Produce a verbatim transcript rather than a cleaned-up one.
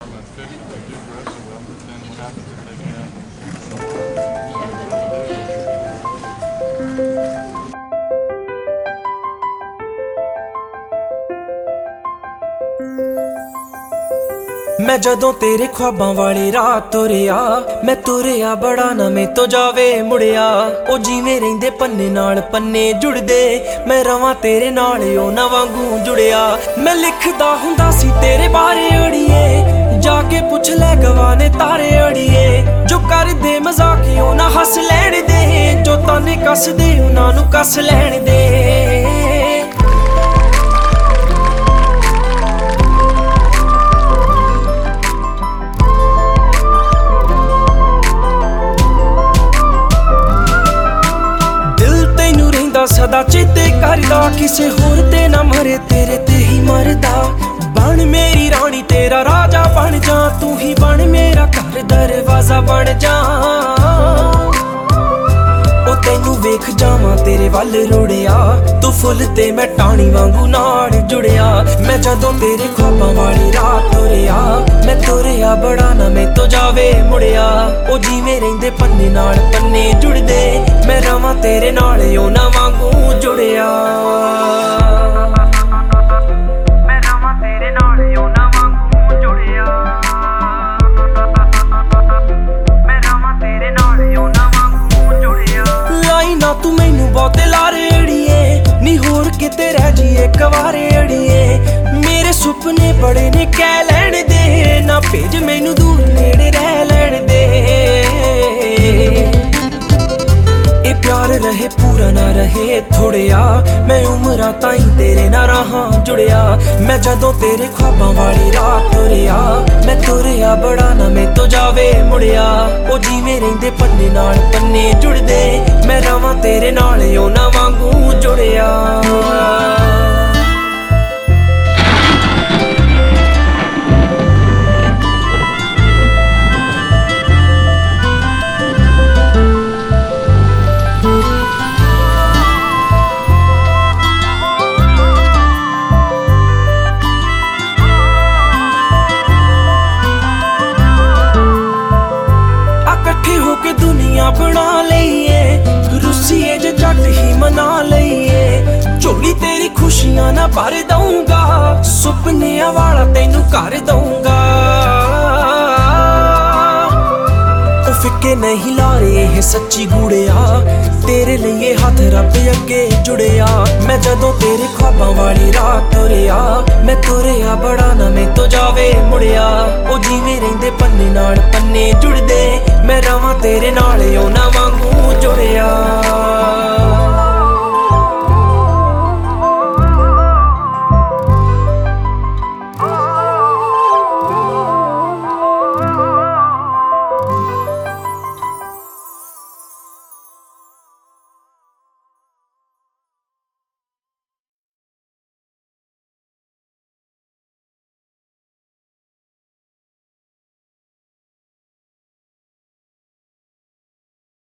मैं जदों तेरे ख्वाबां वाली रात तुरिया, मैं तुरिया बड़ा ना मैं तो जावे मुड़िया। ओ जिवें रहिंदे पन्ने नाल पन्ने जुड़दे, मैं रवां तेरे नाल ओ ना वांगू जुड़िया। मैं लिखदा हुंदा सी तेरे बारे अड़िए, जाके पुछ ले गवाने तारे अड़िए। जो कर दे मजाक ओ ना हस लैण दे, जो ताने कस दे उन्हां नूं कस लैण दे। सदा चेते करदा, किसे होर ते ना मरे तेरे ते ही मरदा। बन मेरी रानी तेरा राजा बन जा, तू ही बन मेरा घर दरवाजा बन जा। ओ तैनू वेख जावां तेरे वल रुड़िया, तू फुल ते मैं टाणी वांगू नाल जुड़िया। मैं जदों तेरे ख्वाबां वाली रात तुरिया, मैं तुरिया बड़ा ना मैं तो जावे मुड़िया। ओ जिवें रहिंदे पन्ने नाल पन्ने जुड़दे, मैं रवां तेरे नाल ओ ना वांगू जुड़िया। मैं रवां तेरे नाल ओ ना वांगू जुड़िया। मैं रवां तेरे नाल ओ ना वांगू जुड़िया। लाई ना तू मैनू बहुते लारे अड़िए, नी होर किते रह जीए कवारे अड़िए। मेरे सुपने बड़े ने कह लैण दे, ना भेज मैनू दूर नेड़े रह लैण दे। प्यार रहे पूरा ना रहे थोड़िया, मैं उमरां ताईं तेरे ना रहां जुड़िया। मैं जदों तेरे ख्वाबां वाली रात तुरिया, मैं तुरिया बड़ा ना मैं तो जावे मुड़िया। ओ जिवें रहिंदे पन्ने नाल पन्ने जुड़दे, मैं रवां तेरे नाल ओ ना वांगू जुड़िया। दुनिया बना लईए, रुसीए जे जट ही मना लईए। झोली तेरी खुशियां ना भर दूंगा, सुपनियां वाला तैनू कर दूंगा। ओ फिक्के नहीं लारे ये सच्ची गुड़िया, तेरे लिए हाथ रब अगे जुड़िया। मैं जदों तेरे ख्वाबां वाली रात तुरिया, मैं तुरिया बड़ा ना मैं तो जावे मुड़िया। ओ जिवें रहिंदे पन्ने नाल पन्ने जुड़दे, मैं रवां तेरे नाल ओ ना वांगू जुड़िया।